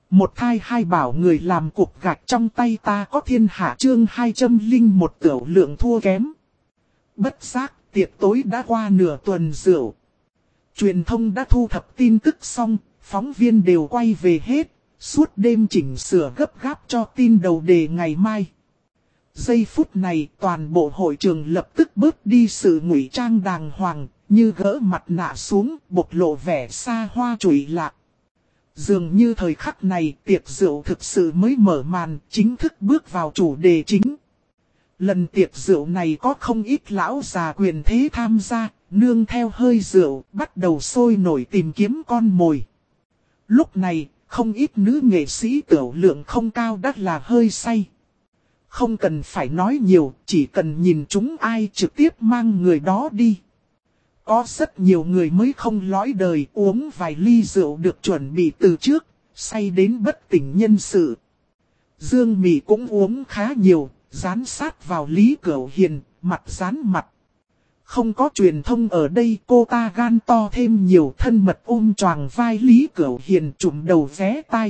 Một thai hai bảo người làm cục gạch trong tay ta có thiên hạ chương 201 tiểu lượng thua kém. Bất giác, tiệc tối đã qua nửa tuần rượu. Truyền thông đã thu thập tin tức xong, phóng viên đều quay về hết, suốt đêm chỉnh sửa gấp gáp cho tin đầu đề ngày mai. Giây phút này toàn bộ hội trường lập tức bớt đi sự ngụy trang đàng hoàng, như gỡ mặt nạ xuống, bộc lộ vẻ xa hoa trụy lạc. Dường như thời khắc này tiệc rượu thực sự mới mở màn, chính thức bước vào chủ đề chính. Lần tiệc rượu này có không ít lão già quyền thế tham gia, nương theo hơi rượu, bắt đầu sôi nổi tìm kiếm con mồi. Lúc này, không ít nữ nghệ sĩ tiểu lượng không cao đắt là hơi say. Không cần phải nói nhiều, chỉ cần nhìn chúng ai trực tiếp mang người đó đi. Có rất nhiều người mới không lõi đời uống vài ly rượu được chuẩn bị từ trước, say đến bất tỉnh nhân sự. Dương Mị cũng uống khá nhiều, dán sát vào Lý Cửu Hiền, mặt dán mặt. Không có truyền thông ở đây, cô ta gan to thêm nhiều, thân mật ôm choàng vai Lý Cửu Hiền, trụm đầu vé tai.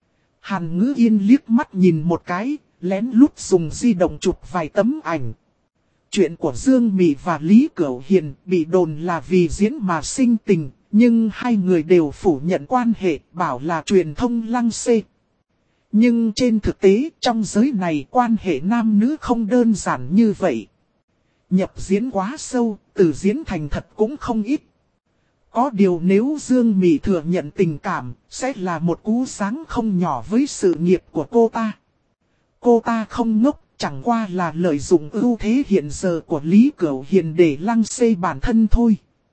Hàn Ngữ Yên liếc mắt nhìn một cái, lén lút dùng di động chụp vài tấm ảnh. Chuyện của Dương Mị và Lý Cửu Hiền bị đồn là vì diễn mà sinh tình, nhưng hai người đều phủ nhận quan hệ, bảo là truyền thông lăng xê. Nhưng trên thực tế, trong giới này quan hệ nam nữ không đơn giản như vậy. Nhập diễn quá sâu, từ diễn thành thật cũng không ít. Có điều nếu Dương Mị thừa nhận tình cảm, sẽ là một cú sáng không nhỏ với sự nghiệp của cô ta. Cô ta không ngốc, chẳng qua là lợi dụng ưu thế hiện giờ của Lý Cửu Hiền để lăng xê bản thân thôi.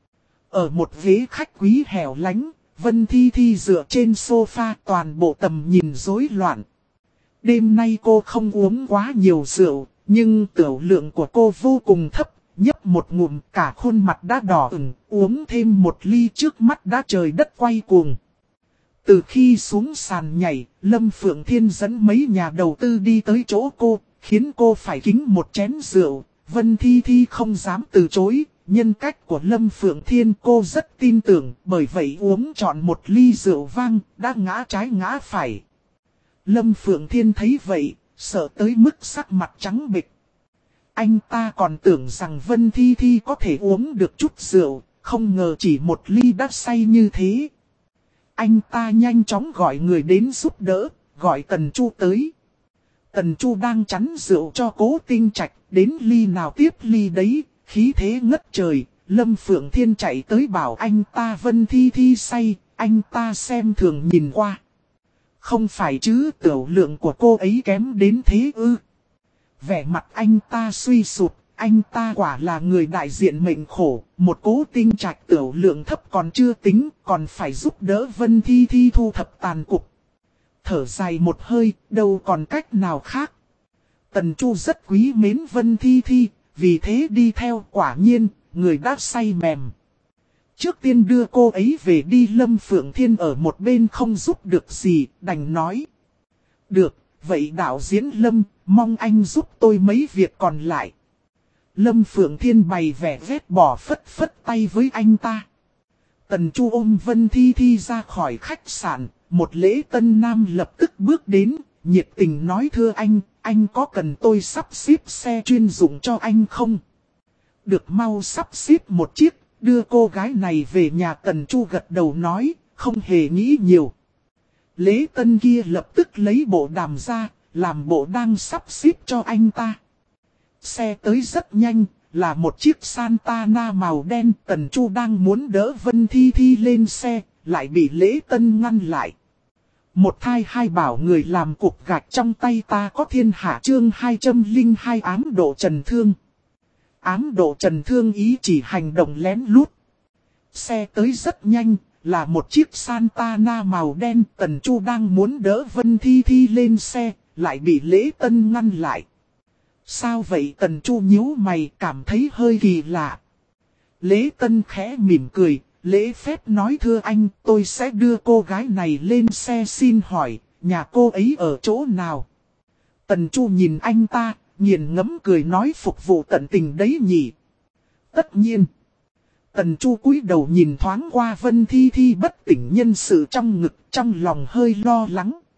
Ở một ghế khách quý hẻo lánh, Vân Thi Thi dựa trên sofa, toàn bộ tầm nhìn rối loạn. Đêm nay cô không uống quá nhiều rượu, nhưng tiểu lượng của cô vô cùng thấp, nhấp một ngụm cả khuôn mặt đã đỏ ửng, uống thêm một ly trước mắt đã trời đất quay cuồng. Từ khi xuống sàn nhảy, Lâm Phượng Thiên dẫn mấy nhà đầu tư đi tới chỗ cô, khiến cô phải kính một chén rượu. Vân Thi Thi không dám từ chối, nhân cách của Lâm Phượng Thiên cô rất tin tưởng, bởi vậy uống trọn một ly rượu vang, đã ngã trái ngã phải. Lâm Phượng Thiên thấy vậy, sợ tới mức sắc mặt trắng bệch. Anh ta còn tưởng rằng Vân Thi Thi có thể uống được chút rượu, không ngờ chỉ một ly đã say như thế. Anh ta nhanh chóng gọi người đến giúp đỡ, gọi Tần Chu tới. Tần Chu đang chắn rượu cho Cố Tinh Trạch, đến ly nào tiếp ly đấy, khí thế ngất trời. Lâm Phượng Thiên chạy tới bảo anh ta Vân Thi Thi say, anh ta xem thường nhìn qua. Không phải chứ, tiểu lượng của cô ấy kém đến thế ư? Vẻ mặt anh ta suy sụp, anh ta quả là người đại diện mệnh khổ, một Cố Tinh Trạch tiểu lượng thấp còn chưa tính, còn phải giúp đỡ Vân Thi Thi thu thập tàn cục. Thở dài một hơi, đâu còn cách nào khác. Tần Chu rất quý mến Vân Thi Thi, vì thế đi theo, quả nhiên, người đã say mềm. Trước tiên đưa cô ấy về đi. Lâm Phượng Thiên ở một bên không giúp được gì, đành nói. Được, vậy đạo diễn Lâm, mong anh giúp tôi mấy việc còn lại. Lâm Phượng Thiên bày vẻ ghét bỏ, phất phất tay với anh ta. Tần Chu ôm Vân Thi Thi ra khỏi khách sạn, một lễ tân nam lập tức bước đến, nhiệt tình nói thưa anh có cần tôi sắp xếp xe chuyên dụng cho anh không? Được, mau sắp xếp một chiếc, đưa cô gái này về nhà. Tần Chu gật đầu nói, không hề nghĩ nhiều. Lễ tân kia lập tức lấy bộ đàm ra, làm bộ đang sắp xếp cho anh ta. Xe tới rất nhanh, là một chiếc Santana màu đen. Tần Chu đang muốn đỡ Vân Thi Thi lên xe, lại bị lễ tân ngăn lại. Một thai hai bảo người làm cục gạch trong tay ta có thiên hạ chương 202 ám độ trần thương. Ám độ trần thương ý chỉ hành động lén lút. Xe tới rất nhanh, là một chiếc Santana màu đen. Tần Chu đang muốn đỡ Vân Thi Thi lên xe, lại bị lễ tân ngăn lại. Sao vậy? Tần Chu nhíu mày, cảm thấy hơi kỳ lạ. Lễ tân khẽ mỉm cười, lễ phép nói thưa anh, tôi sẽ đưa cô gái này lên xe. Xin hỏi, nhà cô ấy ở chỗ nào? Tần Chu nhìn anh ta, nghiền ngẫm cười nói, phục vụ tận tình đấy nhỉ. Tất nhiên. Tần Chu cúi đầu nhìn thoáng qua Vân Thi Thi bất tỉnh nhân sự trong ngực, trong lòng hơi lo lắng.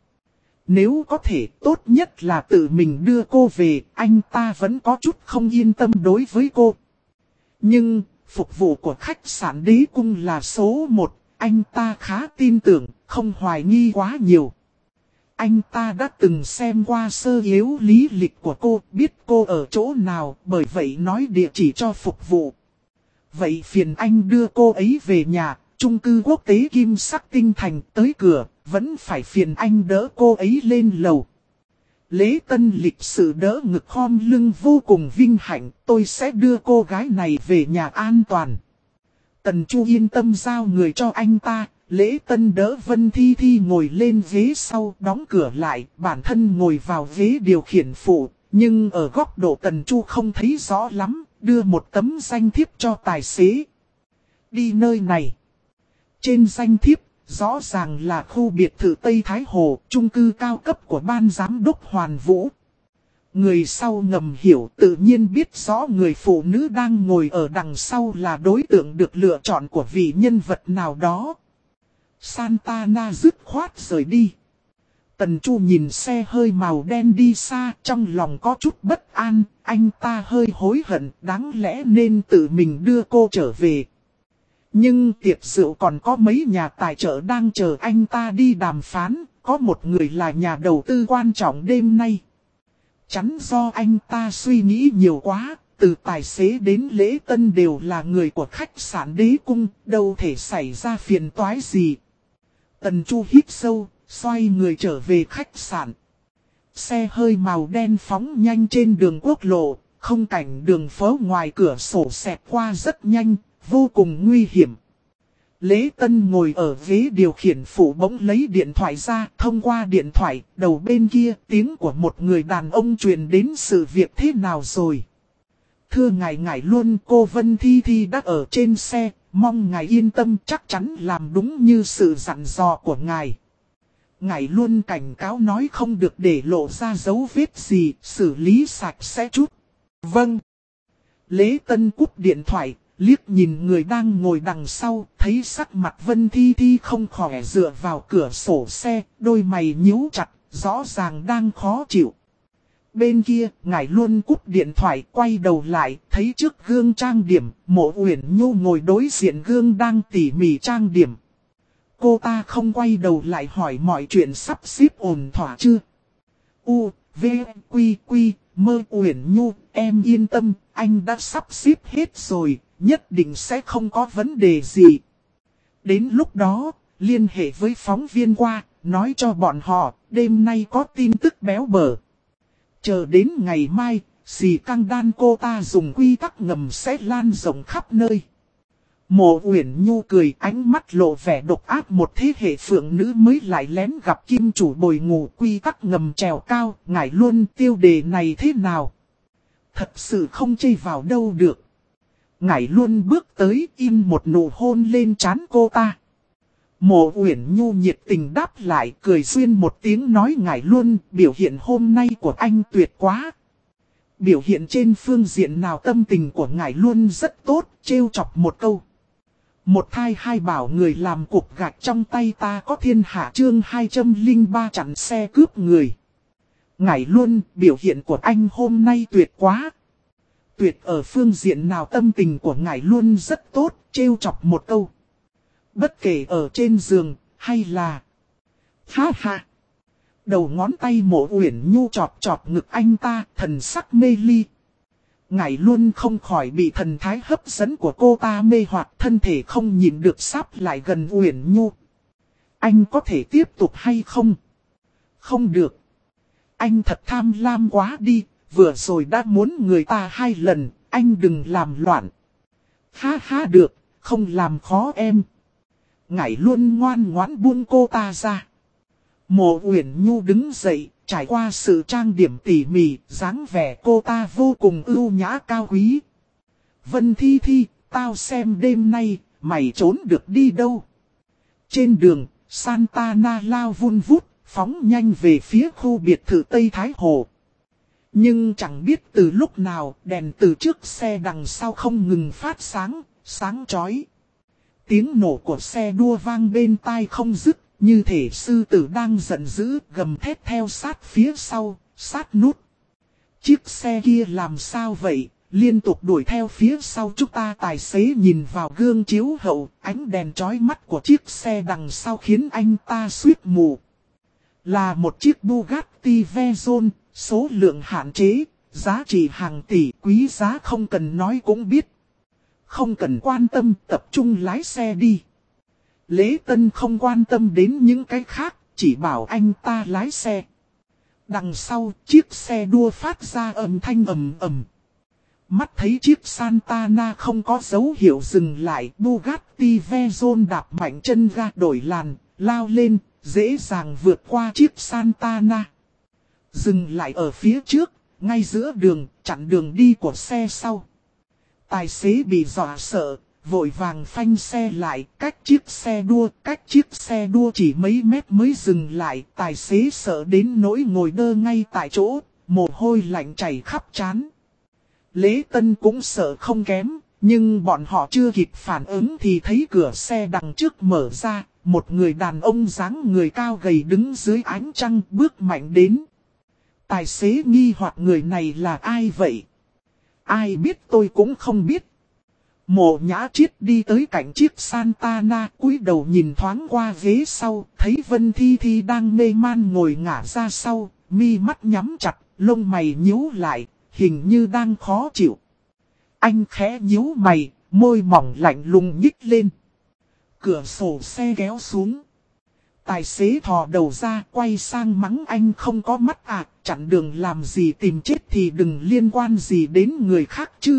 nếu có thể tốt nhất là tự mình đưa cô về, anh ta vẫn có chút không yên tâm đối với cô. Nhưng, phục vụ của khách sạn Đế Cung là số 1, anh ta khá tin tưởng, không hoài nghi quá nhiều. Anh ta đã từng xem qua sơ yếu lý lịch của cô, biết cô ở chỗ nào, bởi vậy nói địa chỉ cho phục vụ. Vậy phiền anh đưa cô ấy về nhà, chung cư quốc tế Kim Sắc Tinh Thành, tới cửa, vẫn phải phiền anh đỡ cô ấy lên lầu. Lễ Tân lịch sự đỡ ngực khom lưng vô cùng vinh hạnh, tôi sẽ đưa cô gái này về nhà an toàn. Tần Chu yên tâm giao người cho anh ta, Lễ Tân đỡ Vân Thi Thi ngồi lên ghế sau, đóng cửa lại, bản thân ngồi vào ghế điều khiển phụ, nhưng ở góc độ Tần Chu không thấy rõ lắm, đưa một tấm danh thiếp cho tài xế. Đi nơi này. Trên danh thiếp, rõ ràng là khu biệt thự Tây Thái Hồ, chung cư cao cấp của ban giám đốc Hoàn Vũ. Người sau ngầm hiểu, tự nhiên biết rõ người phụ nữ đang ngồi ở đằng sau là đối tượng được lựa chọn của vị nhân vật nào đó. Santana dứt khoát rời đi. Tần Chu nhìn xe hơi màu đen đi xa, trong lòng có chút bất an, anh ta hơi hối hận, đáng lẽ nên tự mình đưa cô trở về. Nhưng tiệc rượu còn có mấy nhà tài trợ đang chờ anh ta đi đàm phán, có một người là nhà đầu tư quan trọng đêm nay. Chắn do anh ta suy nghĩ nhiều quá, từ tài xế đến Lễ Tân đều là người của khách sạn Đế Cung, đâu thể xảy ra phiền toái gì. Tần Chu hít sâu, xoay người trở về khách sạn. Xe hơi màu đen phóng nhanh trên đường quốc lộ, không cảnh đường phố ngoài cửa sổ xẹt qua rất nhanh, vô cùng nguy hiểm. Lễ Tân ngồi ở ghế điều khiển phụ bỗng lấy điện thoại ra, thông qua điện thoại, đầu bên kia tiếng của một người đàn ông truyền đến sự việc thế nào rồi. Thưa ngài luôn, cô Vân Thi Thi đã ở trên xe, mong ngài yên tâm, chắc chắn làm đúng như sự dặn dò của ngài. Ngài luôn cảnh cáo nói không được để lộ ra dấu vết gì, xử lý sạch sẽ chút. Vâng. Lễ Tân cúp điện thoại, liếc nhìn người đang ngồi đằng sau, thấy sắc mặt Vân Thi Thi không khỏe dựa vào cửa sổ xe, đôi mày nhíu chặt, rõ ràng đang khó chịu. Bên kia, ngài luôn cúp điện thoại, quay đầu lại, thấy trước gương trang điểm, Mộ Uyển Nhu ngồi đối diện gương đang tỉ mỉ trang điểm. Cô ta không quay đầu lại hỏi mọi chuyện sắp xếp ổn thỏa chưa? U, V, Quy, Quy, Mơ Uyển Nhu, em yên tâm, anh đã sắp xếp hết rồi, nhất định sẽ không có vấn đề gì. Đến lúc đó, liên hệ với phóng viên qua, nói cho bọn họ, đêm nay có tin tức béo bở. Chờ đến ngày mai, xì căng đan cô ta dùng quy tắc ngầm sẽ lan rộng khắp nơi. Mộ Uyển Nhu cười, ánh mắt lộ vẻ độc ác, một thế hệ phượng nữ mới lại lén gặp kim chủ bồi ngủ, quy tắc ngầm trèo cao, ngài luôn tiêu đề này thế nào? Thật sự không chê vào đâu được. Ngài luôn bước tới in một nụ hôn lên trán cô ta. Mộ Uyển Nhu nhiệt tình đáp lại, cười xuyên một tiếng nói ngài luôn, biểu hiện hôm nay của anh tuyệt quá. Biểu hiện trên phương diện nào tâm tình của ngài luôn rất tốt, trêu chọc một câu. Một thai hai bảo người làm cục gạch trong tay ta có thiên hạ chương 203 chặn xe cướp người. Ngài luôn, biểu hiện của anh hôm nay tuyệt quá. Tuyệt ở phương diện nào tâm tình của ngài luôn rất tốt, trêu chọc một câu. Bất kể ở trên giường, hay là... Ha ha! Đầu ngón tay Mộ Uyển Nhu chọt chọt ngực anh ta, thần sắc mê ly. Ngài luôn không khỏi bị thần thái hấp dẫn của cô ta mê hoặc, thân thể không nhìn được sắp lại gần Uyển Nhu. Anh có thể tiếp tục hay không? Không được. Anh thật tham lam quá đi, vừa rồi đã muốn người ta 2 lần, anh đừng làm loạn. Ha ha được, không làm khó em. Ngài luôn ngoan ngoãn buông cô ta ra. Mộ Uyển Nhu đứng dậy, trải qua sự trang điểm tỉ mỉ, dáng vẻ cô ta vô cùng ưu nhã cao quý. Vân Thi Thi, tao xem đêm nay, mày trốn được đi đâu? Trên đường, Santana lao vun vút, phóng nhanh về phía khu biệt thự Tây Thái Hồ. Nhưng chẳng biết từ lúc nào, đèn từ trước xe đằng sau không ngừng phát sáng, sáng chói. Tiếng nổ của xe đua vang bên tai không dứt, như thể sư tử đang giận dữ gầm thét theo sát phía sau, sát nút. Chiếc xe kia làm sao vậy, liên tục đuổi theo phía sau chúng ta. Tài xế nhìn vào gương chiếu hậu, ánh đèn chói mắt của chiếc xe đằng sau khiến anh ta suýt mù. Là một chiếc Bugatti Veyron, số lượng hạn chế, giá trị hàng tỷ, quý giá không cần nói cũng biết. Không cần quan tâm, tập trung lái xe đi. Lễ Tân không quan tâm đến những cái khác, chỉ bảo anh ta lái xe. Đằng sau, chiếc xe đua phát ra âm thanh ầm ầm. Mắt thấy chiếc Santana không có dấu hiệu dừng lại, Bugatti Veyron đạp mạnh chân ga đổi làn, lao lên, dễ dàng vượt qua chiếc Santana. Dừng lại ở phía trước, ngay giữa đường, chặn đường đi của xe sau. Tài xế bị dọa sợ, vội vàng phanh xe lại, cách chiếc xe đua chỉ mấy mét mới dừng lại. Tài xế sợ đến nỗi ngồi đơ ngay tại chỗ, mồ hôi lạnh chảy khắp trán. Lễ Tân cũng sợ không kém, nhưng bọn họ chưa kịp phản ứng thì thấy cửa xe đằng trước mở ra, một người đàn ông dáng người cao gầy đứng dưới ánh trăng bước mạnh đến. Tài xế nghi hoặc người này là ai vậy? Ai biết, tôi cũng không biết. Mộ Nhã Triết đi tới cạnh chiếc Santana, cúi đầu nhìn thoáng qua ghế sau, thấy Vân Thi Thi đang mê man ngồi ngả ra sau, mi mắt nhắm chặt, lông mày nhíu lại, hình như đang khó chịu. Anh khẽ nhíu mày, môi mỏng lạnh lùng nhích lên. Cửa sổ xe kéo xuống. Tài xế thò đầu ra, quay sang mắng anh không có mắt à, chặn đường làm gì, tìm chết thì đừng liên quan gì đến người khác chứ.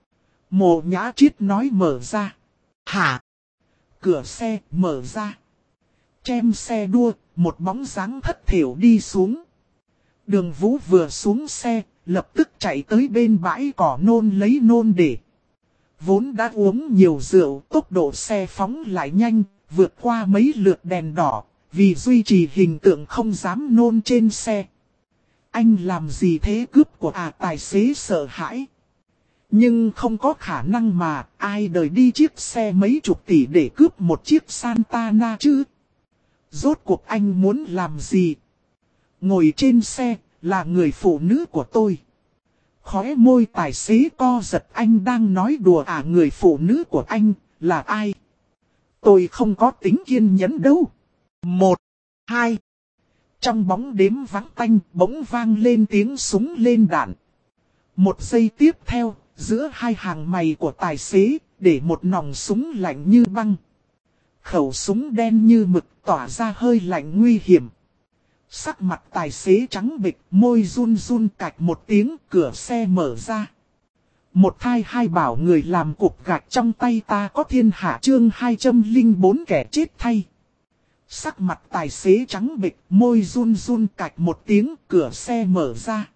Mộ Nhã Triết nói mở ra. Hả? Cửa xe mở ra. Chem xe đua, một bóng dáng thất thểu đi xuống. Đường Vũ vừa xuống xe, lập tức chạy tới bên bãi cỏ nôn lấy nôn để. Vốn đã uống nhiều rượu, tốc độ xe phóng lại nhanh, vượt qua mấy lượt đèn đỏ, vì duy trì hình tượng không dám nôn trên xe. Anh làm gì thế, cướp của à? Tài xế sợ hãi. Nhưng không có khả năng mà, ai đời đi chiếc xe mấy chục tỷ để cướp một chiếc Santana chứ? Rốt cuộc anh muốn làm gì? Ngồi trên xe, là người phụ nữ của tôi. Khóe môi tài xế co giật, anh đang nói đùa à? Người phụ nữ của anh, là ai? Tôi không có tính kiên nhẫn đâu. 1, 2. Trong bóng đêm vắng tanh, bỗng vang lên tiếng súng lên đạn. Một giây tiếp theo, giữa hai hàng mày của tài xế, để một nòng súng lạnh như băng. Khẩu súng đen như mực tỏa ra hơi lạnh nguy hiểm. Sắc mặt tài xế trắng bệch, môi run run, cạch một tiếng, cửa xe mở ra. Một thai hai bảo người làm cục gạch trong tay ta có thiên hạ, chương 204 kẻ chết thay. Sắc mặt tài xế trắng bệch, môi run run, cạch một tiếng, cửa xe mở ra.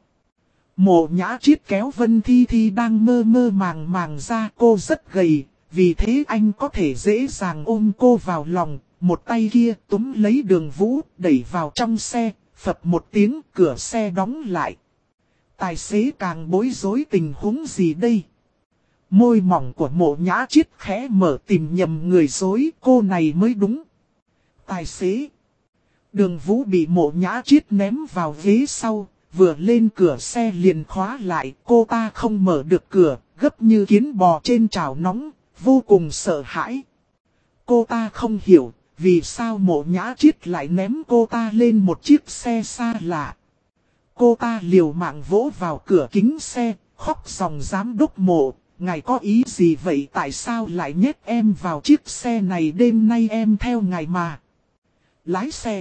Mộ Nhã Triết kéo Vân Thi Thi đang mơ mơ màng màng ra, cô rất gầy, vì thế anh có thể dễ dàng ôm cô vào lòng. Một tay kia túm lấy Đường Vũ, đẩy vào trong xe, phập một tiếng, cửa xe đóng lại. Tài xế càng bối rối, tình huống gì đây? Môi mỏng của Mộ Nhã Triết khẽ mở, tìm nhầm người dối, cô này mới đúng. Tài xế. Đường Vũ bị Mộ Nhã Triết ném vào ghế sau, vừa lên cửa xe liền khóa lại, cô ta không mở được cửa, gấp như kiến bò trên chảo nóng, vô cùng sợ hãi. Cô ta không hiểu, vì sao Mộ Nhã Triết lại ném cô ta lên một chiếc xe xa lạ. Cô ta liều mạng vỗ vào cửa kính xe, khóc ròng, giám đốc Mộ, ngài có ý gì vậy, tại sao lại nhét em vào chiếc xe này, đêm nay em theo ngài mà. Lái xe.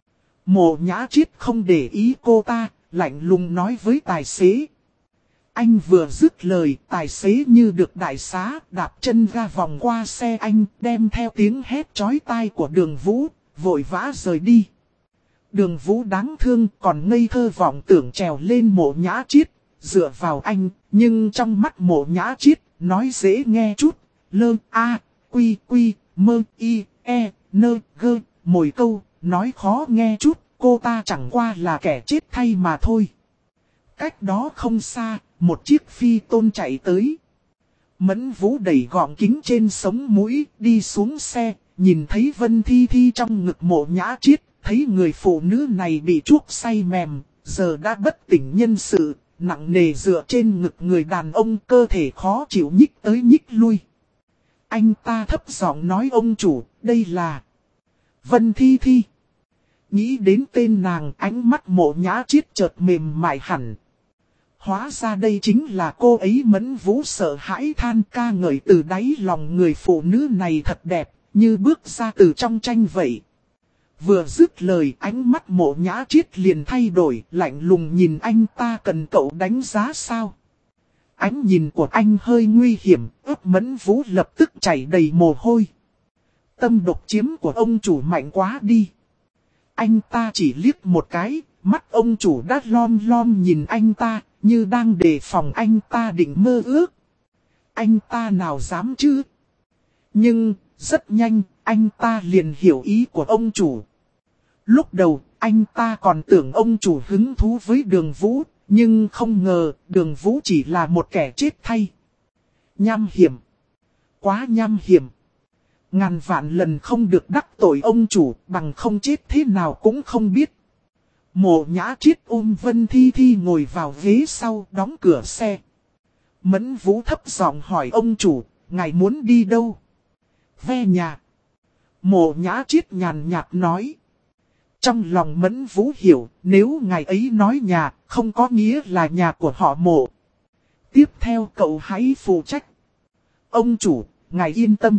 Mộ Nhã Triết không để ý cô ta, lạnh lùng nói với tài xế. Anh vừa dứt lời, tài xế như được đại xá, đạp chân ga vòng qua xe anh, đem theo tiếng hét chói tai của Đường Vũ, vội vã rời đi. Đường Vũ đáng thương, còn ngây thơ vọng tưởng trèo lên Mộ Nhã Triết, dựa vào anh, nhưng trong mắt Mộ Nhã Triết, nói dễ nghe chút, lơ, a, quy, quy, mơ, y, e, nơ, gơ, mồi câu, nói khó nghe chút, cô ta chẳng qua là kẻ chết thay mà thôi. Cách đó không xa, một chiếc phi tôn chạy tới. Mẫn Vũ đẩy gọng kính trên sống mũi, đi xuống xe, nhìn thấy Vân Thi Thi trong ngực Mộ Nhã Triết, thấy người phụ nữ này bị chuốc say mềm, giờ đã bất tỉnh nhân sự, nặng nề dựa trên ngực người đàn ông, cơ thể khó chịu nhích tới nhích lui. Anh ta thấp giọng nói: ông chủ, đây là Vân Thi Thi. Nghĩ đến tên nàng, ánh mắt Mộ Nhã Triết chợt mềm mại hẳn. Hóa ra đây chính là cô ấy. Mẫn Vũ sợ hãi than, ca ngợi từ đáy lòng người phụ nữ này thật đẹp, như bước ra từ trong tranh vậy. Vừa dứt lời, ánh mắt Mộ Nhã Triết liền thay đổi, lạnh lùng nhìn anh ta: cần cậu đánh giá sao? Ánh nhìn của anh hơi nguy hiểm, ướp Mẫn Vũ lập tức chảy đầy mồ hôi. Tâm độc chiếm của ông chủ mạnh quá đi. Anh ta chỉ liếc một cái, mắt ông chủ đã lom lom nhìn anh ta, như đang đề phòng anh ta định mơ ước. Anh ta nào dám chứ? Nhưng, rất nhanh, anh ta liền hiểu ý của ông chủ. Lúc đầu, anh ta còn tưởng ông chủ hứng thú với Đường Vũ, nhưng không ngờ Đường Vũ chỉ là một kẻ chết thay. Nham hiểm. Quá nham hiểm. Ngàn vạn lần không được đắc tội ông chủ, bằng không chết thế nào cũng không biết. Mộ Nhã Triết ôm Vân Thi Thi ngồi vào ghế sau, đóng cửa xe. Mẫn Vũ thấp giọng hỏi ông chủ: ngài muốn đi đâu? Về nhà. Mộ Nhã Triết nhàn nhạt nói. Trong lòng Mẫn Vũ hiểu, nếu ngài ấy nói nhà, không có nghĩa là nhà của họ Mộ. Tiếp theo cậu hãy phụ trách. Ông chủ, ngài yên tâm.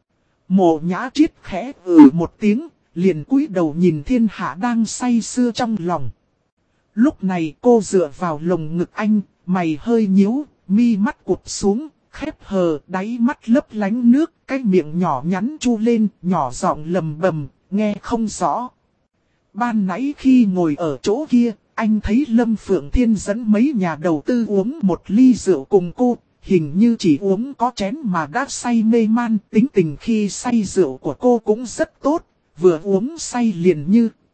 Mộ Nhã Triết khẽ một tiếng, liền cúi đầu nhìn thiên hạ đang say sưa trong lòng. Lúc này cô dựa vào lồng ngực anh, mày hơi nhíu, mi mắt cụp xuống, khép hờ, đáy mắt lấp lánh nước, cái miệng nhỏ nhắn chu lên, nhỏ giọng lầm bầm, nghe không rõ. Ban nãy khi ngồi ở chỗ kia, anh thấy Lâm Phượng Thiên dẫn mấy nhà đầu tư uống một ly rượu cùng cô. Hình như chỉ uống có chén mà đã say mê man. Tính tình khi say rượu của cô cũng rất tốt. Vừa uống say liền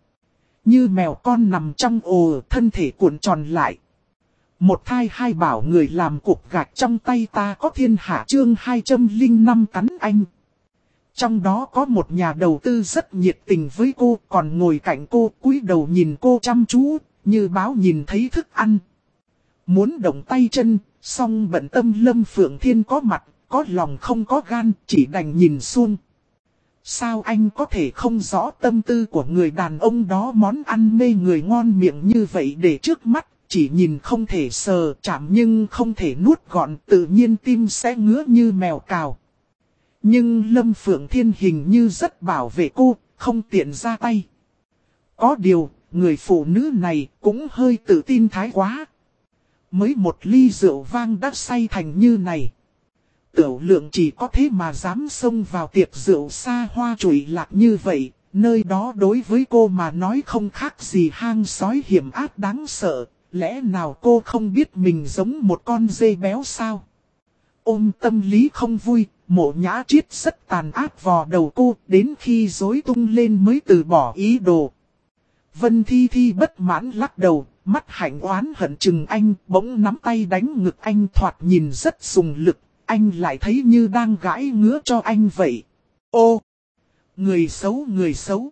như mèo con nằm trong ồ, thân thể cuộn tròn lại. Một thai hai bảo người làm cục gạch trong tay ta có thiên hạ chương 205 cắn anh. Trong đó có một nhà đầu tư rất nhiệt tình với cô, còn ngồi cạnh cô cúi đầu nhìn cô chăm chú, như báo nhìn thấy thức ăn. Muốn động tay chân, song bận tâm Lâm Phượng Thiên có mặt, có lòng không có gan, chỉ đành nhìn xuông. Sao anh có thể không rõ tâm tư của người đàn ông đó? Món ăn mê người ngon miệng như vậy để trước mắt, chỉ nhìn không thể sờ chạm nhưng không thể nuốt gọn, tự nhiên tim sẽ ngứa như mèo cào. Nhưng Lâm Phượng Thiên hình như rất bảo vệ cô, không tiện ra tay. Có điều, người phụ nữ này cũng hơi tự tin thái quá. Mới một ly rượu vang đã say thành như này. Tiểu Lượng chỉ có thế mà dám xông vào tiệc rượu xa hoa trụy lạc như vậy. Nơi đó đối với cô mà nói không khác gì hang sói hiểm ác đáng sợ. Lẽ nào cô không biết mình giống một con dê béo sao? Ôm tâm lý không vui, Mộ Nhã Triết rất tàn ác vò đầu cô, đến khi rối tung lên mới từ bỏ ý đồ. Vân Thi Thi bất mãn lắc đầu, mắt hạnh oán hận chừng anh, bỗng nắm tay đánh ngực anh, thoạt nhìn rất dùng lực, anh lại thấy như đang gãi ngứa cho anh vậy. Ô! Người xấu người xấu!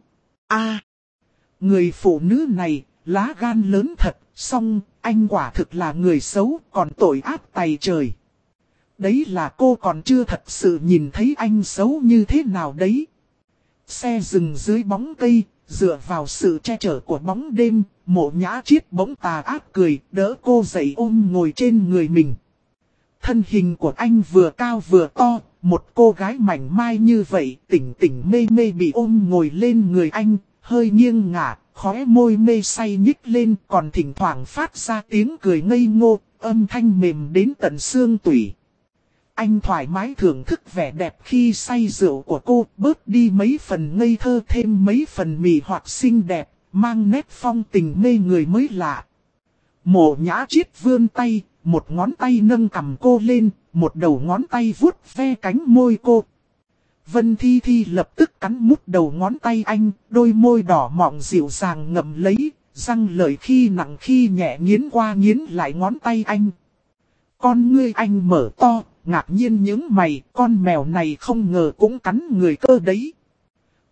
Người phụ nữ này, lá gan lớn thật, song anh quả thực là người xấu, còn tội ác tày trời. Đấy là cô còn chưa thật sự nhìn thấy anh xấu như thế nào đấy. Xe dừng dưới bóng cây, dựa vào sự che chở của bóng đêm, Mộ Nhã Triết bỗng tà ác cười, đỡ cô dậy ôm ngồi trên người mình. Thân hình của anh vừa cao vừa to, một cô gái mảnh mai như vậy, tỉnh tỉnh mê mê bị ôm ngồi lên người anh, hơi nghiêng ngả, khóe môi mê say nhích lên, còn thỉnh thoảng phát ra tiếng cười ngây ngô, âm thanh mềm đến tận xương tủy. Anh thoải mái thưởng thức vẻ đẹp khi say rượu của cô, bớt đi mấy phần ngây thơ, thêm mấy phần mị hoặc xinh đẹp, mang nét phong tình mê người mới lạ. Mộ Nhã Triết vươn tay, một ngón tay nâng cằm cô lên, một đầu ngón tay vuốt ve cánh môi cô. Vân Thi Thi lập tức cắn mút đầu ngón tay anh, đôi môi đỏ mọng dịu dàng ngậm lấy, răng lợi khi nặng khi nhẹ nghiến qua nghiến lại ngón tay anh. Con ngươi anh mở to, ngạc nhiên những mày, con mèo này không ngờ cũng cắn người cơ đấy.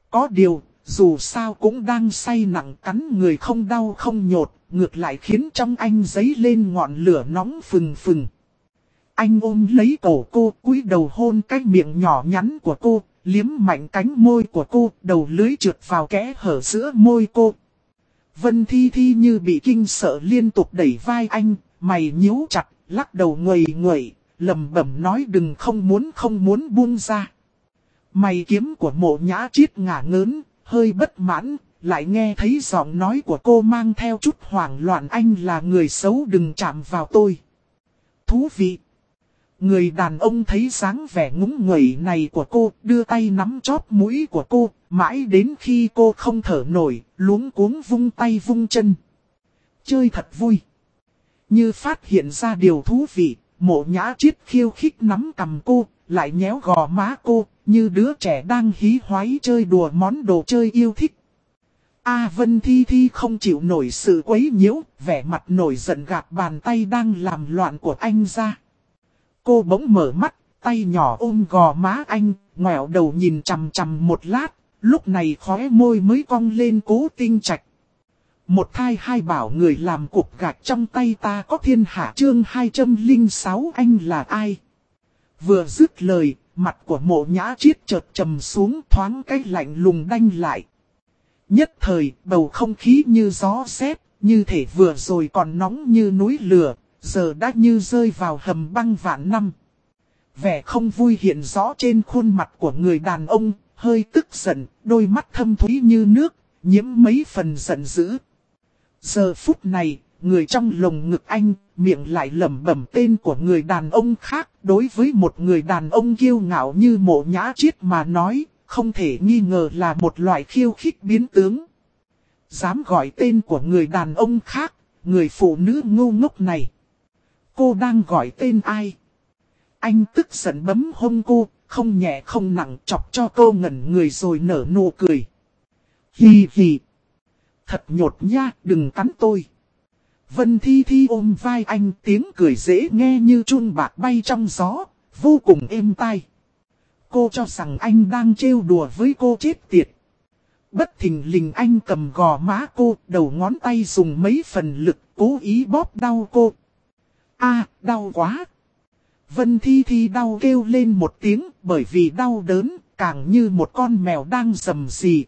Có điều, dù sao cũng đang say nặng cắn người không đau không nhột, ngược lại khiến trong anh dấy lên ngọn lửa nóng phừng phừng. Anh ôm lấy cổ cô, cúi đầu hôn cái miệng nhỏ nhắn của cô, liếm mạnh cánh môi của cô, đầu lưỡi trượt vào kẽ hở giữa môi cô. Vân Thi Thi như bị kinh sợ liên tục đẩy vai anh, mày nhíu chặt, lắc đầu nguầy nguậy, lẩm bẩm nói đừng không muốn buông ra. Mày kiếm của Mộ Nhã Triết ngả ngớn, hơi bất mãn, lại nghe thấy giọng nói của cô mang theo chút hoảng loạn, anh là người xấu đừng chạm vào tôi. Thú vị. Người đàn ông thấy dáng vẻ ngúng nguẩy này của cô, đưa tay nắm chóp mũi của cô, mãi đến khi cô không thở nổi, luống cuống vung tay vung chân. Chơi thật vui. Như phát hiện ra điều thú vị, Mộ Nhã Triết khiêu khích nắm cầm cô, lại nhéo gò má cô, như đứa trẻ đang hí hoáy chơi đùa món đồ chơi yêu thích. Vân Thi Thi không chịu nổi sự quấy nhiễu, vẻ mặt nổi giận gạt bàn tay đang làm loạn của anh ra. Cô bỗng mở mắt, tay nhỏ ôm gò má anh, ngoẹo đầu nhìn chằm chằm một lát, lúc này khóe môi mới cong lên Cố Tinh Trạch. Một thai hai bảo người làm cục gạch trong tay ta có thiên hạ chương 206 anh là ai? Vừa dứt lời, mặt của Mộ Nhã Triết chợt trầm xuống thoáng cái lạnh lùng đanh lại. Nhất thời, bầu không khí như gió sét, như thể vừa rồi còn nóng như núi lửa, giờ đã như rơi vào hầm băng vạn năm. Vẻ không vui hiện rõ trên khuôn mặt của người đàn ông, hơi tức giận, đôi mắt thâm thúy như nước, nhiễm mấy phần giận dữ. Giờ phút này, người trong lồng ngực anh, miệng lại lẩm bẩm tên của người đàn ông khác, đối với một người đàn ông kiêu ngạo như Mộ Nhã Triết mà nói, không thể nghi ngờ là một loại khiêu khích biến tướng. Dám gọi tên của người đàn ông khác, người phụ nữ ngu ngốc này. Cô đang gọi tên ai? Anh tức giận bấm hông cô, không nhẹ không nặng chọc cho cô ngẩn người rồi nở nụ cười. Hì hì. Thật nhột nha, đừng cắn tôi. Vân Thi Thi ôm vai anh, tiếng cười dễ nghe như chun bạc bay trong gió, vô cùng êm tai. Cô cho rằng anh đang trêu đùa với cô chết tiệt. Bất thình lình anh cầm gò má cô, đầu ngón tay dùng mấy phần lực cố ý bóp đau cô. Đau quá. Vân Thi Thi đau kêu lên một tiếng, bởi vì đau đớn, càng như một con mèo đang rầm rì.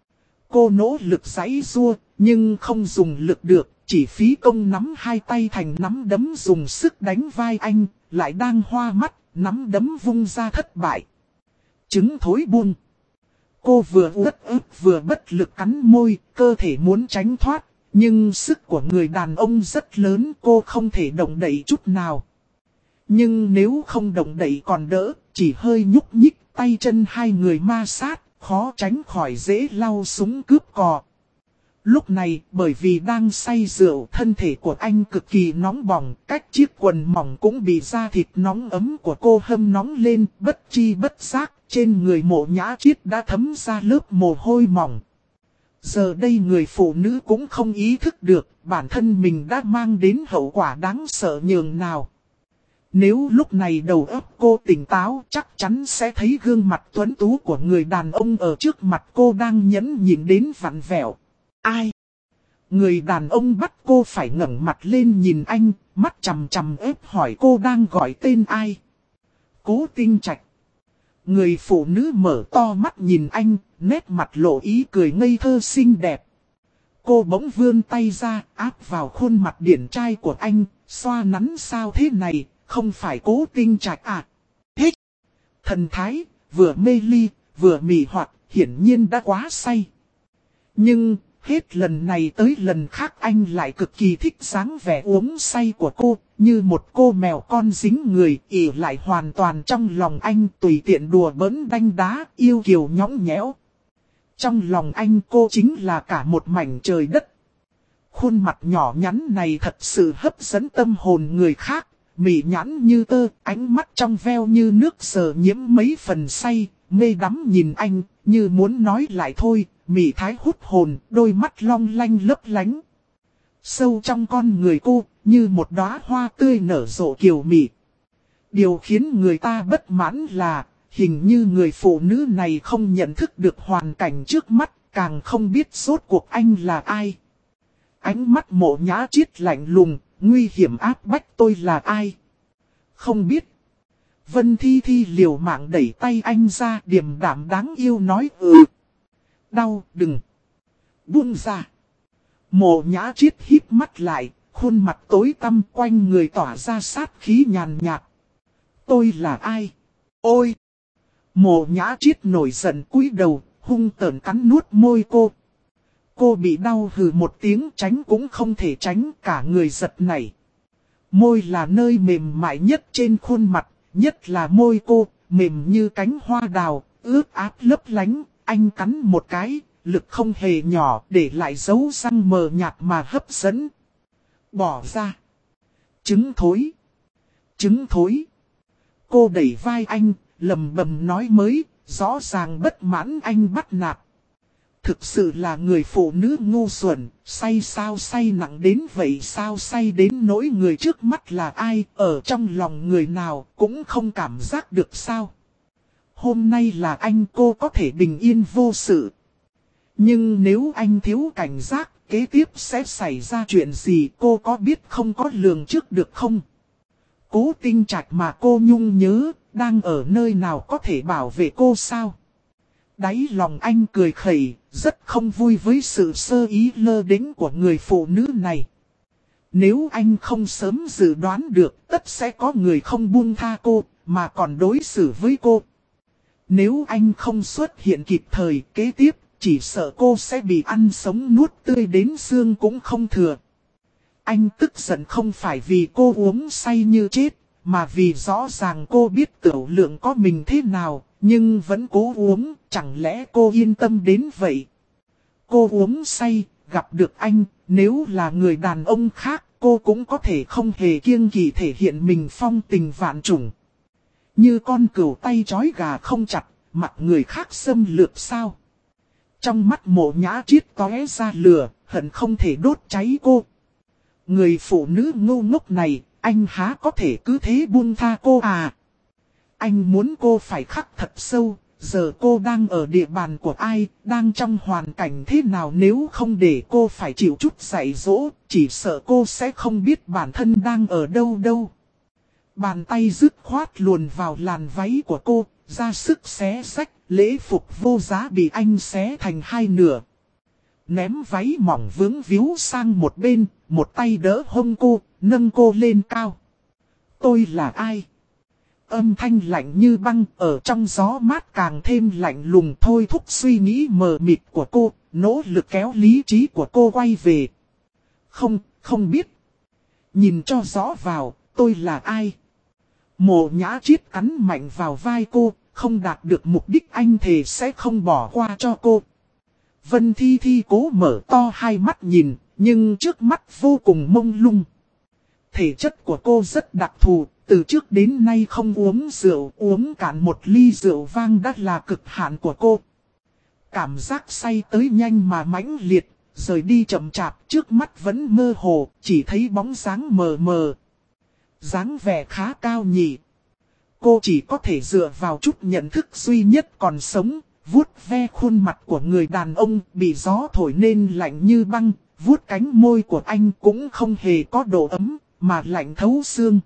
Cô nỗ lực giãy giụa, nhưng không dùng lực được, chỉ phí công nắm hai tay thành nắm đấm dùng sức đánh vai anh, lại đang hoa mắt, nắm đấm vung ra thất bại. Trứng thối buông. Cô vừa uất ức vừa bất lực cắn môi, cơ thể muốn tránh thoát, nhưng sức của người đàn ông rất lớn, cô không thể động đậy chút nào. Nhưng nếu không động đậy còn đỡ, chỉ hơi nhúc nhích, tay chân hai người ma sát, khó tránh khỏi dễ lau súng cướp cò. Lúc này, bởi vì đang say rượu, thân thể của anh cực kỳ nóng bỏng, cách chiếc quần mỏng cũng bị da thịt nóng ấm của cô hâm nóng lên, bất chi bất giác, trên người Mộ Nhã Triết đã thấm ra lớp mồ hôi mỏng. Giờ đây người phụ nữ cũng không ý thức được, bản thân mình đã mang đến hậu quả đáng sợ nhường nào. Nếu lúc này đầu óc cô tỉnh táo, chắc chắn sẽ thấy gương mặt tuấn tú của người đàn ông ở trước mặt cô đang nhẫn nhịn đến vặn vẹo. Ai? Người đàn ông bắt cô phải ngẩng mặt lên nhìn anh, mắt chằm chằm ép hỏi cô đang gọi tên ai. Cố Tinh Trạch. Người phụ nữ mở to mắt nhìn anh, nét mặt lộ ý cười ngây thơ xinh đẹp. Cô bỗng vươn tay ra, áp vào khuôn mặt điển trai của anh, xoa nắn sao thế này, không phải Cố Tinh Trạch à? Hít! Thần thái, vừa mê ly, vừa mị hoặc, hiển nhiên đã quá say. Nhưng, hết lần này tới lần khác anh lại cực kỳ thích dáng vẻ uống say của cô, như một cô mèo con dính người, ỉ lại hoàn toàn trong lòng anh, tùy tiện đùa bỡn đanh đá, yêu kiều nhõng nhẽo. Trong lòng anh cô chính là cả một mảnh trời đất. Khuôn mặt nhỏ nhắn này thật sự hấp dẫn tâm hồn người khác, mị nhãn như tơ, ánh mắt trong veo như nước sờ nhiễm mấy phần say, mê đắm nhìn anh, như muốn nói lại thôi. Mị thái hút hồn, đôi mắt long lanh lấp lánh. Sâu trong con người cô, như một đóa hoa tươi nở rộ kiều mị. Điều khiến người ta bất mãn là, hình như người phụ nữ này không nhận thức được hoàn cảnh trước mắt, càng không biết rốt cuộc anh là ai. Ánh mắt Mộ Nhã Chiết lạnh lùng, nguy hiểm áp bách tôi là ai? Không biết. Vân Thi Thi liều mạng đẩy tay anh ra, điềm đạm đáng yêu nói Đau, đừng. Buông ra. Mộ Nhã Chiết híp mắt lại, khuôn mặt tối tăm quanh người tỏa ra sát khí nhàn nhạt. Tôi là ai? Ôi! Mộ Nhã Chiết nổi giận cúi đầu, hung tợn cắn nuốt môi cô. Cô bị đau hừ một tiếng, tránh cũng không thể tránh, cả người giật nảy. Môi là nơi mềm mại nhất trên khuôn mặt, nhất là môi cô, mềm như cánh hoa đào, ướt át lấp lánh. Anh cắn một cái, lực không hề nhỏ, để lại dấu răng mờ nhạt mà hấp dẫn. Bỏ ra. Trứng thối. Trứng thối. Cô đẩy vai anh, lầm bầm nói mới, rõ ràng bất mãn anh bắt nạt. Thực sự là người phụ nữ ngu xuẩn, say sao say nặng đến vậy sao, say đến nỗi người trước mắt là ai, ở trong lòng người nào cũng không cảm giác được sao. Hôm nay là anh, cô có thể bình yên vô sự. Nhưng nếu anh thiếu cảnh giác, kế tiếp sẽ xảy ra chuyện gì cô có biết không, có lường trước được không? Cố Tinh Trạch mà cô nhung nhớ, đang ở nơi nào có thể bảo vệ cô sao? Đáy lòng anh cười khẩy, rất không vui với sự sơ ý lơ đễnh của người phụ nữ này. Nếu anh không sớm dự đoán được, tất sẽ có người không buông tha cô, mà còn đối xử với cô. Nếu anh không xuất hiện kịp thời, kế tiếp, chỉ sợ cô sẽ bị ăn sống nuốt tươi đến xương cũng không thừa. Anh tức giận không phải vì cô uống say như chết, mà vì rõ ràng cô biết tiểu lượng có mình thế nào, nhưng vẫn cố uống, chẳng lẽ cô yên tâm đến vậy? Cô uống say, gặp được anh, nếu là người đàn ông khác, cô cũng có thể không hề kiêng kỵ thể hiện mình phong tình vạn trùng. Như con cừu tay trói gà không chặt, mặc người khác xâm lược sao? Trong mắt Mộ Nhã Chiết tóe ra lửa, hận không thể đốt cháy cô. Người phụ nữ ngu ngốc này, anh há có thể cứ thế buông tha cô à? Anh muốn cô phải khắc thật sâu, giờ cô đang ở địa bàn của ai, đang trong hoàn cảnh thế nào, nếu không để cô phải chịu chút dạy dỗ, chỉ sợ cô sẽ không biết bản thân đang ở đâu đâu. Bàn tay dứt khoát luồn vào làn váy của cô, ra sức xé rách, lễ phục vô giá bị anh xé thành hai nửa. Ném váy mỏng vướng víu sang một bên, một tay đỡ hông cô, nâng cô lên cao. Tôi là ai? Âm thanh lạnh như băng ở trong gió mát càng thêm lạnh lùng thôi thúc suy nghĩ mờ mịt của cô, nỗ lực kéo lý trí của cô quay về. Không biết. Nhìn cho rõ vào, tôi là ai? Mộ Nhã Chiết cắn mạnh vào vai cô, không đạt được mục đích anh thề sẽ không bỏ qua cho cô. Vân Thi Thi cố mở to hai mắt nhìn, nhưng trước mắt vô cùng mông lung. Thể chất của cô rất đặc thù, từ trước đến nay không uống rượu, uống cạn một ly rượu vang đã là cực hạn của cô. Cảm giác say tới nhanh mà mãnh liệt, rời đi chậm chạp, trước mắt vẫn mơ hồ, chỉ thấy bóng dáng mờ mờ. Dáng vẻ khá cao nhỉ. Cô chỉ có thể dựa vào chút nhận thức duy nhất còn sống, vuốt ve khuôn mặt của người đàn ông bị gió thổi nên lạnh như băng, vuốt cánh môi của anh cũng không hề có độ ấm, mà lạnh thấu xương.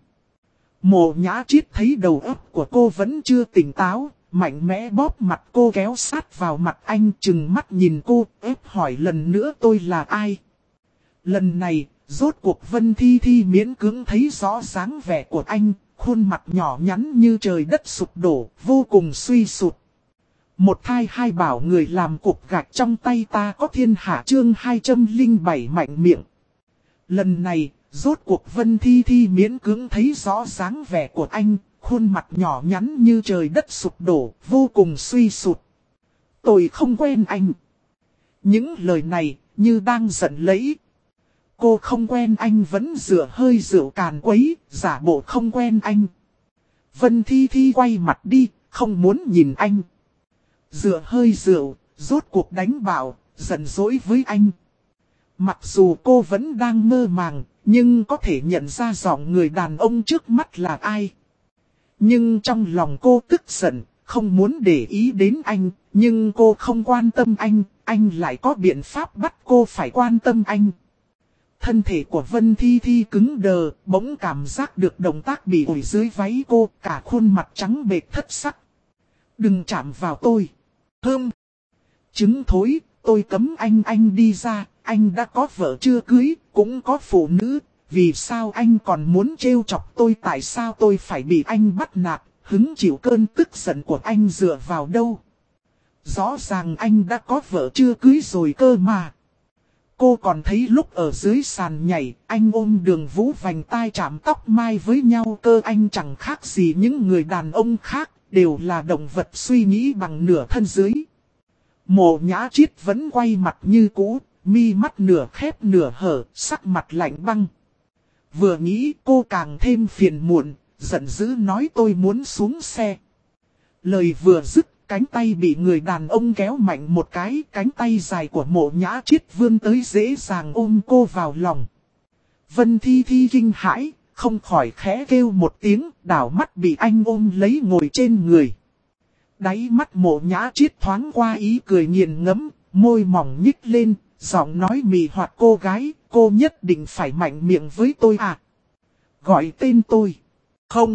Mộ Nhã Chiết thấy đầu óc của cô vẫn chưa tỉnh táo, mạnh mẽ bóp mặt cô kéo sát vào mặt anh, chừng mắt nhìn cô, ép hỏi lần nữa tôi là ai. Lần này, rốt cuộc Vân Thi Thi miễn cưỡng thấy rõ dáng vẻ của anh, khuôn mặt nhỏ nhắn như trời đất sụp đổ, vô cùng suy sụp. Một thai hai bảo người làm cục gạch trong tay ta có thiên hạ chương 207 mạnh miệng. Lần này, rốt cuộc Vân Thi Thi miễn cưỡng thấy rõ dáng vẻ của anh, khuôn mặt nhỏ nhắn như trời đất sụp đổ, vô cùng suy sụp. Tôi không quen anh. Những lời này, như đang giận lẫy. Cô không quen anh vẫn rửa hơi rượu càn quấy, giả bộ không quen anh. Vân Thi Thi quay mặt đi, không muốn nhìn anh. Rửa hơi rượu, rốt cuộc đánh bạo, giận dỗi với anh. Mặc dù cô vẫn đang mơ màng, nhưng có thể nhận ra giọng người đàn ông trước mắt là ai. Nhưng trong lòng cô tức giận, không muốn để ý đến anh, nhưng cô không quan tâm anh lại có biện pháp bắt cô phải quan tâm anh. Thân thể của Vân Thi Thi cứng đờ, bỗng cảm giác được động tác bị ủi dưới váy cô, cả khuôn mặt trắng bệch thất sắc. Đừng chạm vào tôi. Trứng thối, tôi cấm anh đi ra, anh đã có vợ chưa cưới, cũng có phụ nữ, vì sao anh còn muốn trêu chọc tôi, tại sao tôi phải bị anh bắt nạt, hứng chịu cơn tức giận của anh dựa vào đâu. Rõ ràng anh đã có vợ chưa cưới rồi cơ mà. Cô còn thấy lúc ở dưới sàn nhảy, anh ôm Đường Vũ vành tai chạm tóc mai với nhau cơ, anh chẳng khác gì những người đàn ông khác, đều là động vật suy nghĩ bằng nửa thân dưới. Mộ Nhã Triết vẫn quay mặt như cũ, mi mắt nửa khép nửa hở, sắc mặt lạnh băng. Vừa nghĩ cô càng thêm phiền muộn, giận dữ nói tôi muốn xuống xe. Lời vừa dứt, cánh tay bị người đàn ông kéo mạnh một cái, cánh tay dài của Mộ Nhã Triết vươn tới dễ dàng ôm cô vào lòng. Vân Thi Thi kinh hãi, không khỏi khẽ kêu một tiếng, đảo mắt bị anh ôm lấy ngồi trên người. Đáy mắt Mộ Nhã Triết thoáng qua ý cười nghiền ngẫm, môi mỏng nhích lên, giọng nói mì hoạt cô gái, cô nhất định phải mạnh miệng với tôi à? Gọi tên tôi. Không.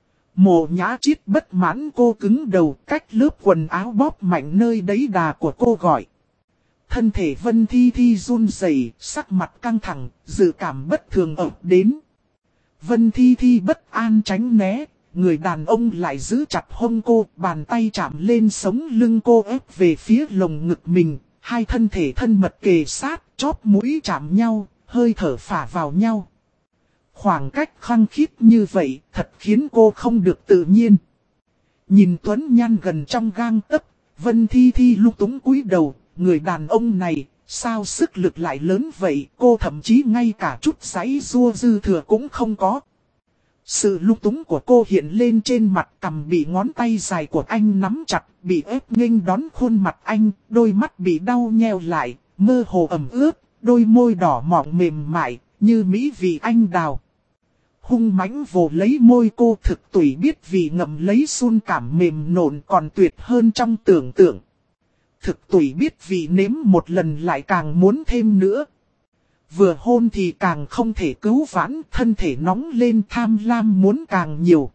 Mộ Nhã Triết bất mãn, cô cứng đầu, cách lớp quần áo bóp mạnh nơi đấy đà của cô gọi. Thân thể Vân Thi Thi run rẩy, sắc mặt căng thẳng, dự cảm bất thường ập đến. Vân Thi Thi bất an tránh né, người đàn ông lại giữ chặt hông cô, bàn tay chạm lên sống lưng cô ép về phía lồng ngực mình, hai thân thể thân mật kề sát, chóp mũi chạm nhau, hơi thở phả vào nhau. Khoảng cách khăng khít như vậy, thật khiến cô không được tự nhiên. Nhìn Tuấn Nhan gần trong gang tấc, Vân Thi Thi lung túng cúi đầu, người đàn ông này, sao sức lực lại lớn vậy, cô thậm chí ngay cả chút giãy giụa dư thừa cũng không có. Sự lung túng của cô hiện lên trên mặt, cằm bị ngón tay dài của anh nắm chặt, bị ép nghênh đón khuôn mặt anh, đôi mắt bị đau nheo lại, mơ hồ ẩm ướt, đôi môi đỏ mọng mềm mại, như mỹ vị anh đào. Hung mãnh vồ lấy môi cô, thực tùy biết vì ngậm lấy sun cảm mềm nộn còn tuyệt hơn trong tưởng tượng. Thực tùy biết vì nếm một lần lại càng muốn thêm nữa. Vừa hôn thì càng không thể cứu vãn, thân thể nóng lên tham lam muốn càng nhiều.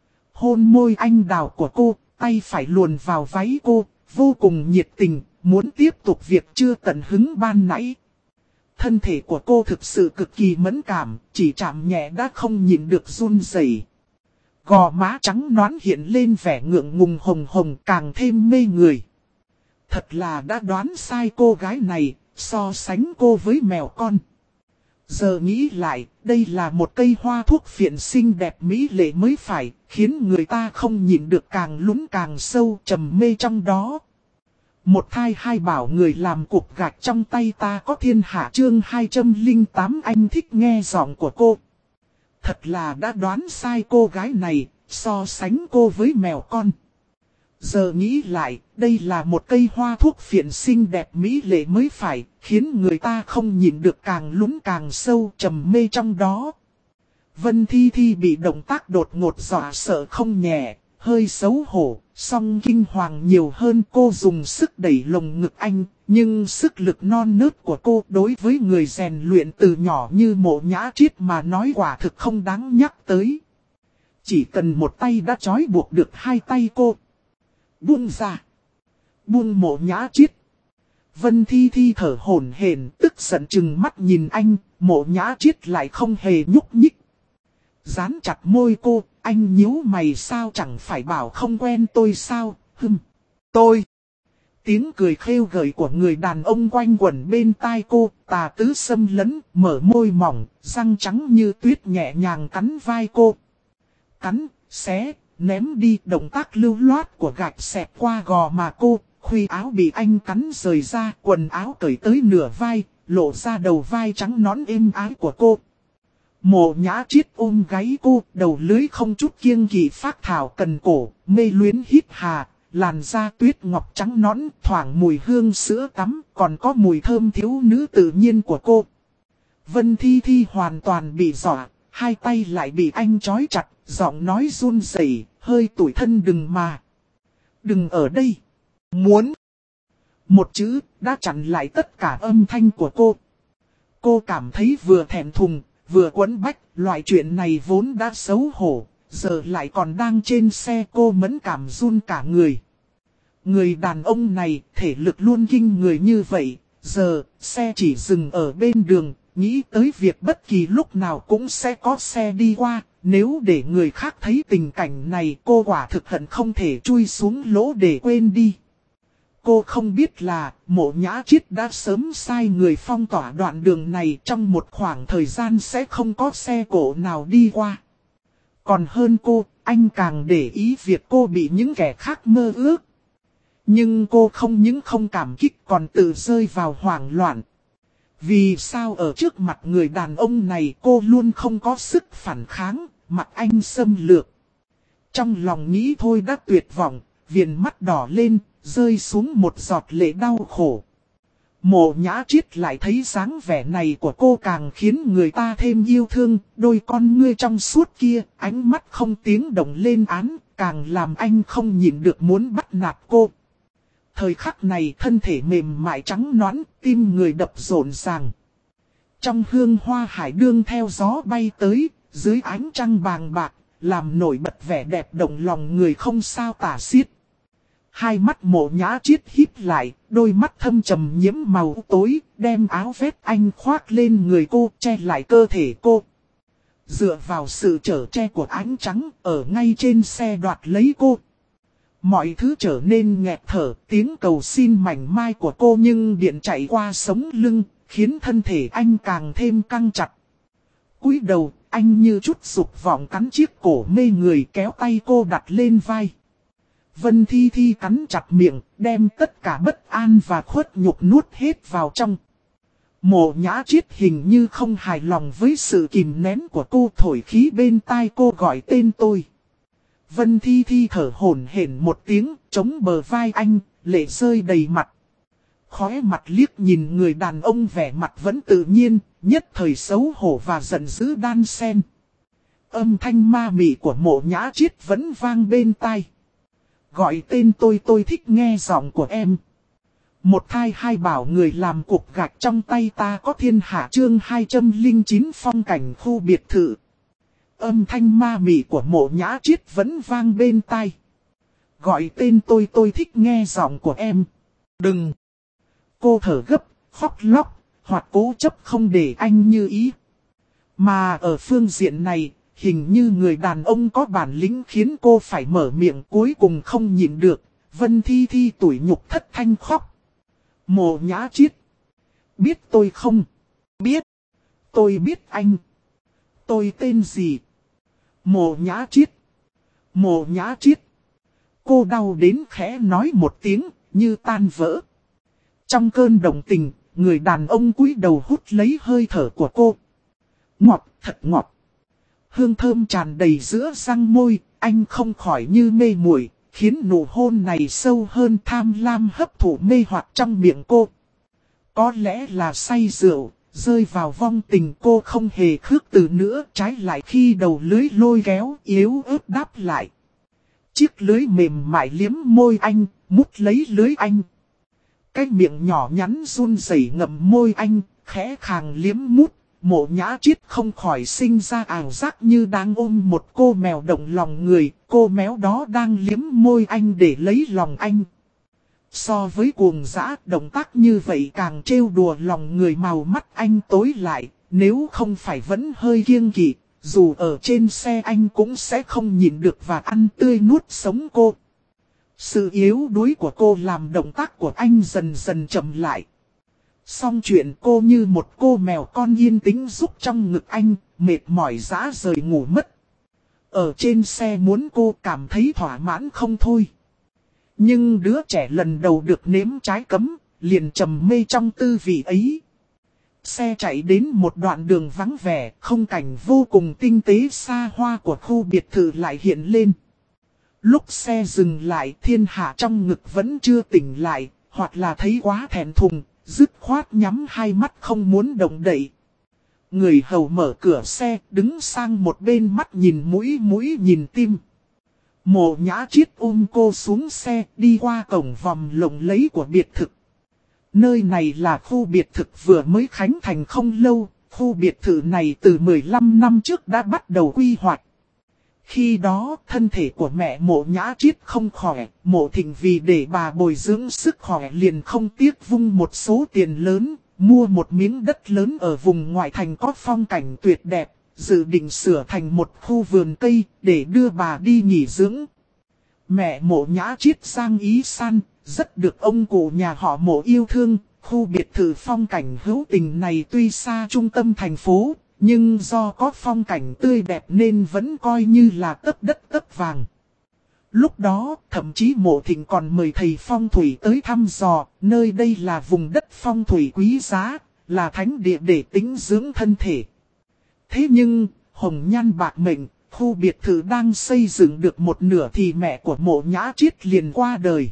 Hôn môi anh đào của cô, tay phải luồn vào váy cô, vô cùng nhiệt tình, muốn tiếp tục việc chưa tận hứng ban nãy. Thân thể của cô thực sự cực kỳ mẫn cảm, chỉ chạm nhẹ đã không nhịn được run rẩy. Gò má trắng nõn hiện lên vẻ ngượng ngùng hồng hồng, càng thêm mê người. Thật là đã đoán sai cô gái này, so sánh cô với mèo con. Giờ nghĩ lại, đây là một cây hoa thuốc phiện xinh đẹp mỹ lệ mới phải, khiến người ta không nhịn được càng lún càng sâu trầm mê trong đó. Một thai hai bảo người làm cục gạch trong tay ta có thiên hạ chương 208, anh thích nghe giọng của cô. Thật là đã đoán sai cô gái này, so sánh cô với mèo con. Giờ nghĩ lại, đây là một cây hoa thuốc phiện xinh đẹp mỹ lệ mới phải, khiến người ta không nhìn được càng lún càng sâu trầm mê trong đó. Vân Thi Thi bị động tác đột ngột dọa sợ không nhẹ, hơi xấu hổ, song kinh hoàng nhiều hơn, cô dùng sức đẩy lồng ngực anh, nhưng sức lực non nớt của cô đối với người rèn luyện từ nhỏ như Mộ Nhã Triết mà nói quả thực không đáng nhắc tới. Chỉ cần một tay đã trói buộc được hai tay cô. Buông ra. Buông Mộ Nhã Triết. Vân Thi Thi thở hổn hển, tức giận chừng mắt nhìn anh, Mộ Nhã Triết lại không hề nhúc nhích. Dán chặt môi cô, anh nhíu mày, sao chẳng phải bảo không quen tôi sao, tôi. Tiếng cười khêu gợi của người đàn ông quanh quẩn bên tai cô, tà tứ xâm lấn, mở môi mỏng, răng trắng như tuyết nhẹ nhàng cắn vai cô. Cắn, xé, ném đi, động tác lưu loát của gạch xẹt qua gò má cô, khuy áo bị anh cắn rời ra, quần áo cởi tới nửa vai, lộ ra đầu vai trắng nõn êm ái của cô. Mộ Nhã Triết ôm gáy cô, đầu lưới không chút kiêng kỵ phác thảo cần cổ, mê luyến hít hà, làn da tuyết ngọc trắng nõn, thoảng mùi hương sữa tắm, còn có mùi thơm thiếu nữ tự nhiên của cô. Vân Thi Thi hoàn toàn bị dọa, hai tay lại bị anh trói chặt, giọng nói run rẩy, hơi tủi thân đừng mà. Đừng ở đây. Muốn. Một chữ đã chặn lại tất cả âm thanh của cô. Cô cảm thấy vừa thẹn thùng, vừa quẫn bách, loại chuyện này vốn đã xấu hổ, giờ lại còn đang trên xe. Cô mẫn cảm run cả người. Người đàn ông này thể lực luôn kinh người như vậy, giờ xe chỉ dừng ở bên đường, nghĩ tới việc bất kỳ lúc nào cũng sẽ có xe đi qua. Nếu để người khác thấy tình cảnh này, cô quả thực hận không thể chui xuống lỗ để quên đi. Cô không biết là Mộ Nhã Chiết đã sớm sai người phong tỏa đoạn đường này, trong một khoảng thời gian sẽ không có xe cộ nào đi qua. Còn hơn cô, anh càng để ý việc cô bị những kẻ khác mơ ước. Nhưng cô không những không cảm kích còn tự rơi vào hoảng loạn. Vì sao ở trước mặt người đàn ông này cô luôn không có sức phản kháng, mặc anh xâm lược. Trong lòng nghĩ thôi đã tuyệt vọng, viền mắt đỏ lên, rơi xuống một giọt lệ đau khổ. Mộ Nhã Chiết lại thấy dáng vẻ này của cô càng khiến người ta thêm yêu thương, đôi con ngươi trong suốt kia, ánh mắt không tiếng động lên án, càng làm anh không nhịn được muốn bắt nạt cô. Thời khắc này thân thể mềm mại trắng nõn, tim người đập rộn ràng. Trong hương hoa hải đương theo gió bay tới, dưới ánh trăng bàng bạc, làm nổi bật vẻ đẹp động lòng người không sao tả xiết. Hai mắt Mộ Nhã Chiết híp lại, đôi mắt thâm trầm nhiễm màu tối, đem áo vest anh khoác lên người cô, che lại cơ thể cô. Dựa vào sự chở che của ánh trắng, ở ngay trên xe đoạt lấy cô. Mọi thứ trở nên nghẹt thở, tiếng cầu xin mảnh mai của cô nhưng điện chạy qua sống lưng, khiến thân thể anh càng thêm căng chặt. Cúi đầu, anh như chút dục vọng cắn chiếc cổ mê người, kéo tay cô đặt lên vai. Vân Thi Thi cắn chặt miệng, đem tất cả bất an và khuất nhục nuốt hết vào trong. Mộ Nhã Chiết hình như không hài lòng với sự kìm nén của cô, thổi khí bên tai cô gọi tên tôi. Vân Thi Thi thở hổn hển một tiếng, chống bờ vai anh, lệ rơi đầy mặt. Khóe mặt liếc nhìn người đàn ông vẻ mặt vẫn tự nhiên, nhất thời xấu hổ và giận dữ đan xen. Âm thanh ma mị của Mộ Nhã Chiết vẫn vang bên tai. Gọi tên tôi thích nghe giọng của em. Một thai hai bảo người làm cục gạch trong tay ta có thiên hạ chương 209 phong cảnh khu biệt thự. Âm thanh ma mị của Mộ Nhã Chiết vẫn vang bên tai. Gọi tên tôi thích nghe giọng của em. Đừng. Cô thở gấp, khóc lóc, hoặc cố chấp không để anh như ý. Mà ở phương diện này, hình như người đàn ông có bản lĩnh khiến cô phải mở miệng, cuối cùng không nhịn được. Vân Thi Thi tủi nhục thất thanh khóc. Mộ Nhã Chiết. Biết tôi không? Biết. Tôi biết anh. Tôi tên gì? Mộ Nhã Chiết. Mộ Nhã Chiết. Cô đau đến khẽ nói một tiếng, như tan vỡ. Trong cơn động tình, người đàn ông cúi đầu hút lấy hơi thở của cô. Ngọt, thật ngọt. Hương thơm tràn đầy giữa răng môi, anh không khỏi như mê muội, khiến nụ hôn này sâu hơn, tham lam hấp thụ mê hoặc trong miệng cô. Có lẽ là say rượu, rơi vào vong tình, cô không hề khước từ nữa, trái lại khi đầu lưới lôi kéo, yếu ớt đáp lại. Chiếc lưới mềm mại liếm môi anh, mút lấy lưới anh. Cái miệng nhỏ nhắn run rẩy ngậm môi anh, khẽ khàng liếm mút. Mộ Nhã Chiết không khỏi sinh ra ảo giác như đang ôm một cô mèo động lòng người, cô méo đó đang liếm môi anh để lấy lòng anh. So với cuồng dã, động tác như vậy càng trêu đùa lòng người. Màu mắt anh tối lại, nếu không phải vẫn hơi kiêng kỵ, dù ở trên xe anh cũng sẽ không nhịn được và ăn tươi nuốt sống cô. Sự yếu đuối của cô làm động tác của anh dần dần chậm lại. Xong chuyện, cô như một cô mèo con yên tĩnh rúc trong ngực anh, mệt mỏi rã rời ngủ mất. Ở trên xe muốn cô cảm thấy thỏa mãn không thôi. Nhưng đứa trẻ lần đầu được nếm trái cấm, liền trầm mê trong tư vị ấy. Xe chạy đến một đoạn đường vắng vẻ, không cảnh vô cùng tinh tế xa hoa của khu biệt thự lại hiện lên. Lúc xe dừng lại, thiên hạ trong ngực vẫn chưa tỉnh lại, hoặc là thấy quá thẹn thùng, dứt khoát nhắm hai mắt không muốn động đậy. Người hầu mở cửa xe, đứng sang một bên, mắt nhìn mũi mũi nhìn tim. Mộ Nhã Triết ôm cô xuống xe đi qua cổng vòm lộng lẫy của biệt thự. Nơi này là khu biệt thự vừa mới khánh thành không lâu, khu biệt thự này từ 15 năm trước đã bắt đầu quy hoạch. Khi đó, thân thể của mẹ Mộ Nhã Triết không khỏe, Mộ Thịnh vì để bà bồi dưỡng sức khỏe liền không tiếc vung một số tiền lớn, mua một miếng đất lớn ở vùng ngoại thành có phong cảnh tuyệt đẹp, dự định sửa thành một khu vườn cây để đưa bà đi nghỉ dưỡng. Mẹ Mộ Nhã Triết sang Ý San, rất được ông cụ nhà họ Mộ yêu thương. Khu biệt thự phong cảnh hữu tình này tuy xa trung tâm thành phố, nhưng do có phong cảnh tươi đẹp nên vẫn coi như là tấc đất tấc vàng. Lúc đó, thậm chí Mộ Thịnh còn mời thầy phong thủy tới thăm dò, nơi đây là vùng đất phong thủy quý giá, là thánh địa để tĩnh dưỡng thân thể. Thế nhưng, hồng nhan bạc mệnh, khu biệt thự đang xây dựng được một nửa thì mẹ của Mộ Nhã Triết liền qua đời.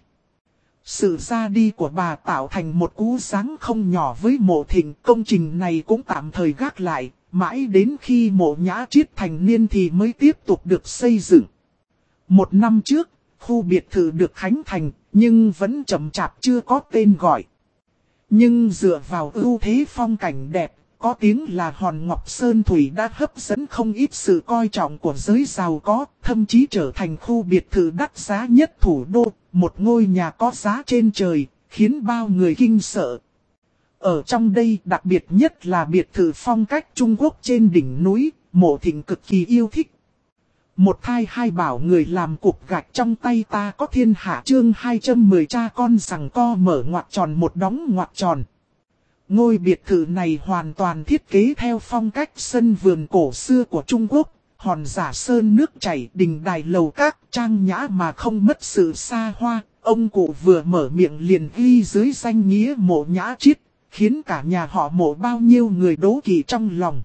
Sự ra đi của bà tạo thành một cú giáng không nhỏ với Mộ Thịnh, công trình này cũng tạm thời gác lại, mãi đến khi Mộ Nhã Triết thành niên thì mới tiếp tục được xây dựng. Một năm trước, khu biệt thự được khánh thành, nhưng vẫn chậm chạp chưa có tên gọi. Nhưng dựa vào ưu thế phong cảnh đẹp, có tiếng là Hòn Ngọc Sơn Thủy đã hấp dẫn không ít sự coi trọng của giới giàu có, thậm chí trở thành khu biệt thự đắt giá nhất thủ đô, một ngôi nhà có giá trên trời, khiến bao người kinh sợ. Ở trong đây đặc biệt nhất là biệt thự phong cách Trung Quốc trên đỉnh núi, Mộ Thịnh cực kỳ yêu thích. Một thai hai bảo người làm cục gạch trong tay ta có thiên hạ chương 210 cha con rằng co mở ngoặc tròn một đóng ngoặc tròn. Ngôi biệt thự này hoàn toàn thiết kế theo phong cách sân vườn cổ xưa của Trung Quốc, hòn giả sơn nước chảy, đình đài lầu các, trang nhã mà không mất sự xa hoa. Ông cụ vừa mở miệng liền ghi dưới danh nghĩa Mộ Nhã Triết, khiến cả nhà họ Mộ bao nhiêu người đố kỵ trong lòng.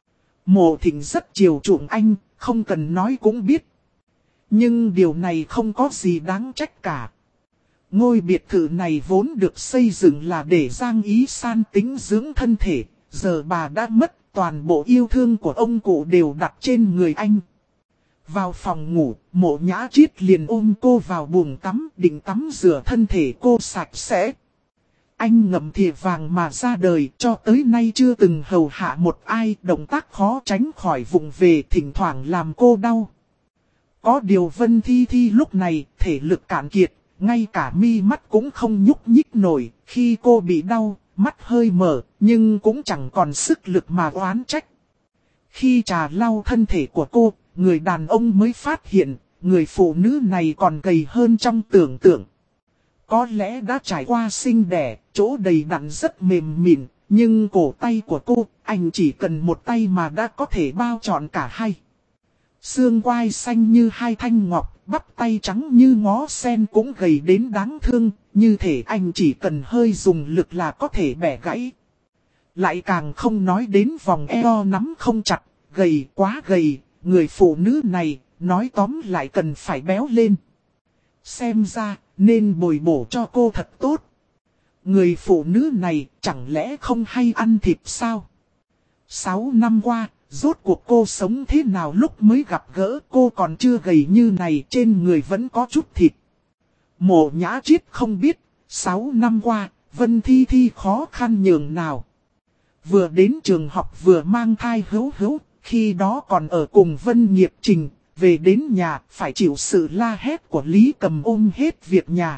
Mộ Thịnh rất chiều chuộng anh, không cần nói cũng biết. Nhưng điều này không có gì đáng trách cả. Ngôi biệt thự này vốn được xây dựng là để Giang Ý San tĩnh dưỡng thân thể, giờ bà đã mất, toàn bộ yêu thương của ông cụ đều đặt trên người anh. Vào phòng ngủ, Mộ Nhã Triết liền ôm cô vào buồng tắm, định tắm rửa thân thể cô sạch sẽ. Anh ngậm thìa vàng mà ra đời, cho tới nay chưa từng hầu hạ một ai, động tác khó tránh khỏi vụng về, thỉnh thoảng làm cô đau. Có điều Vân Thi Thi lúc này, thể lực cạn kiệt, ngay cả mi mắt cũng không nhúc nhích nổi, khi cô bị đau, mắt hơi mở, nhưng cũng chẳng còn sức lực mà oán trách. Khi trà lau thân thể của cô, người đàn ông mới phát hiện, người phụ nữ này còn gầy hơn trong tưởng tượng. Có lẽ đã trải qua sinh đẻ, chỗ đầy đặn rất mềm mịn, nhưng cổ tay của cô, anh chỉ cần một tay mà đã có thể bao trọn cả hai. Xương quai xanh như hai thanh ngọc, bắp tay trắng như ngó sen cũng gầy đến đáng thương, như thể anh chỉ cần hơi dùng lực là có thể bẻ gãy. Lại càng không nói đến vòng eo nắm không chặt, gầy quá gầy, người phụ nữ này, nói tóm lại cần phải béo lên. Xem ra, nên bồi bổ cho cô thật tốt. Người phụ nữ này chẳng lẽ không hay ăn thịt sao? 6 năm qua, rốt cuộc cô sống thế nào lúc mới gặp gỡ cô còn chưa gầy như này, trên người vẫn có chút thịt. Mộ Nhã Triết không biết, 6 năm qua, Vân Thi Thi khó khăn nhường nào. Vừa đến trường học vừa mang thai hữu, khi đó còn ở cùng Vân Nghiệp Trình, về đến nhà phải chịu sự la hét của Lý Cầm ôm hết việc nhà.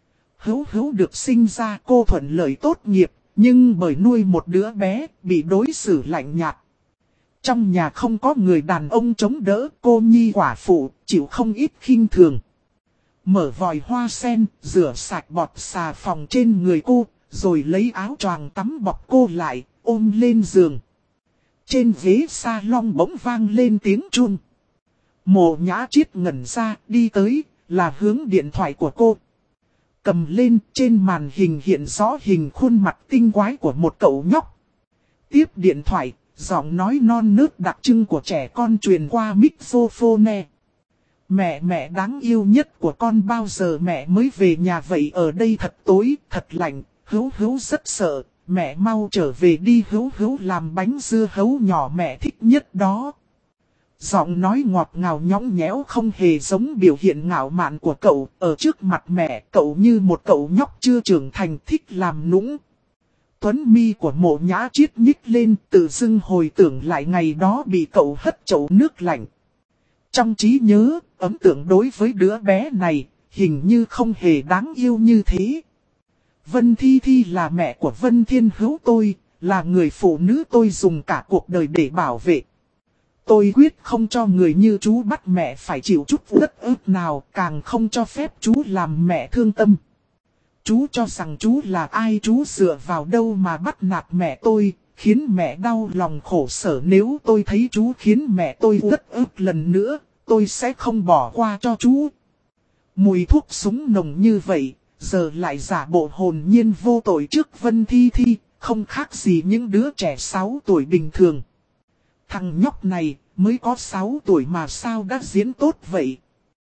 Hữu được sinh ra cô thuận lợi tốt nghiệp, nhưng bởi nuôi một đứa bé bị đối xử lạnh nhạt. Trong nhà không có người đàn ông chống đỡ, cô nhi quả phụ, chịu không ít khinh thường. Mở vòi hoa sen, rửa sạch bọt xà phòng trên người cô, rồi lấy áo choàng tắm bọc cô lại, ôm lên giường. Trên ghế salon bỗng vang lên tiếng chuông. Mộ Nhã Triết ngẩn ra, đi tới, là hướng điện thoại của cô. Cầm lên, trên màn hình hiện rõ hình khuôn mặt tinh quái của một cậu nhóc. Tiếp điện thoại, giọng nói non nớt đặc trưng của trẻ con truyền qua microphone. Mẹ đáng yêu nhất của con, bao giờ mẹ mới về nhà vậy? Ở đây thật tối, thật lạnh, Hữu rất sợ, mẹ mau trở về đi. Hữu làm bánh dưa hấu nhỏ mẹ thích nhất đó. Giọng nói ngọt ngào nhõng nhẽo không hề giống biểu hiện ngạo mạn của cậu. Ở trước mặt mẹ cậu như một cậu nhóc chưa trưởng thành thích làm nũng. Tuấn mi của Mộ Nhã Triết nhích lên, tự dưng hồi tưởng lại ngày đó bị cậu hất chậu nước lạnh. Trong trí nhớ, ấn tượng đối với đứa bé này, hình như không hề đáng yêu như thế. Vân Thi Thi là mẹ của Vân Thiên Hữu tôi, là người phụ nữ tôi dùng cả cuộc đời để bảo vệ. Tôi quyết không cho người như chú bắt mẹ phải chịu chút đất ức nào, càng không cho phép chú làm mẹ thương tâm. Chú cho rằng chú là ai, chú dựa vào đâu mà bắt nạt mẹ tôi, khiến mẹ đau lòng khổ sở. Nếu tôi thấy chú khiến mẹ tôi đất ức lần nữa, tôi sẽ không bỏ qua cho chú. Mùi thuốc súng nồng như vậy, giờ lại giả bộ hồn nhiên vô tội trước Vân Thi Thi, không khác gì những đứa trẻ 6 tuổi bình thường. Thằng nhóc này mới có 6 tuổi mà sao đã diễn tốt vậy?